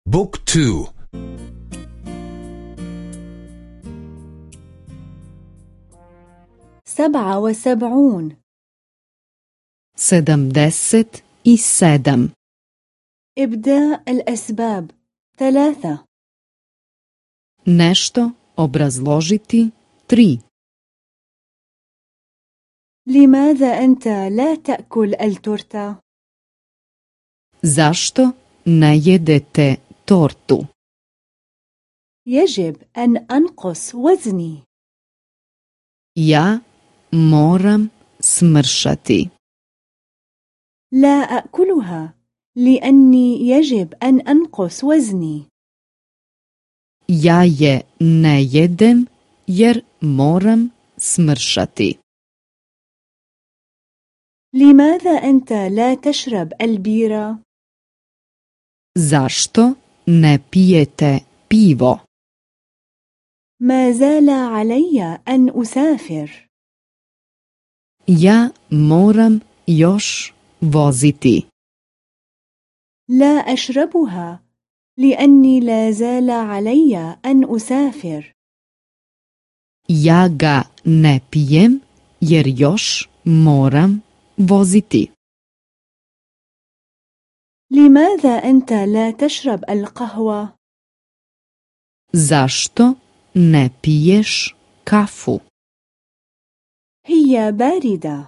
بوك تو. 77. 77. إبداء الأسباب 3. Nešto obrazložiti 3. لماذا أنت لا تأكل التورتة؟ Zašto ne jedete tortu? يجب أن أنقص وزني. Ja moram smršati. لا أكلها لأني يجب أن أنقص وزني. Ja je ne jedem jer moram smršati. لماذا أنت لا تشرب البيرة؟ Zašto ne pijete pivo? ما زال علي أن أسافر. Ja moram još voziti. لا أشربها لأني لا زال علي أن أسافر. Ja ga ne pijem jer još moram voziti. لماذا أنت لا تشرب القهوة؟ Zašto ne piješ kafu? هي باردة.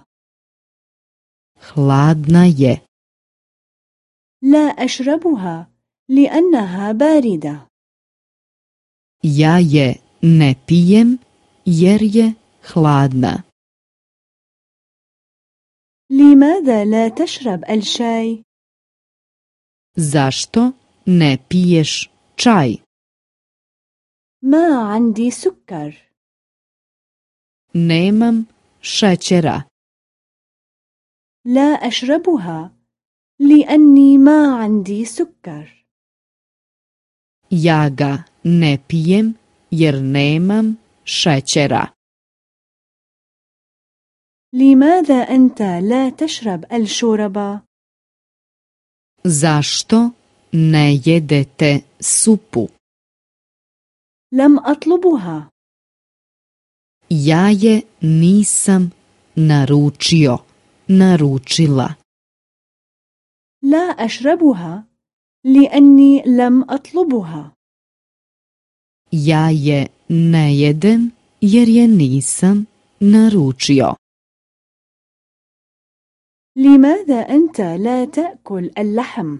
Hladna je. لا أشربها لأنها باردة. Ja je ne pijem jer je hladna. لماذا لا تشرب الشاي؟ Zašto ne piješ čaj? ما عندي سكر. Nemam šećera. لا أشربها لأني ما عندي سكر. Ja ga ne pijem jer nemam šećera. لماذا أنت لا تشرب الشوربة؟ Zašto ne jedete supu? لم أطلبها. Ja je nisam naručila. لا أشربها لأني لم أطلبها. Ja je ne jedem jer je nisam naručio. لماذا أنت لا تأكل اللحم؟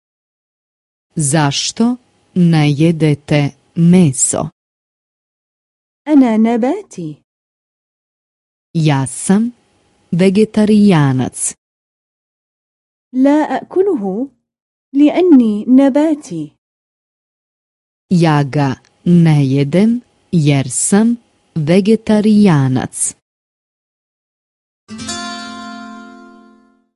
Zašto ne jedete meso? أنا نباتي. Ja sam vegetarijanac. لا أكله لأني نباتي. Ja ga ne jedem jer sam vegetarijanac.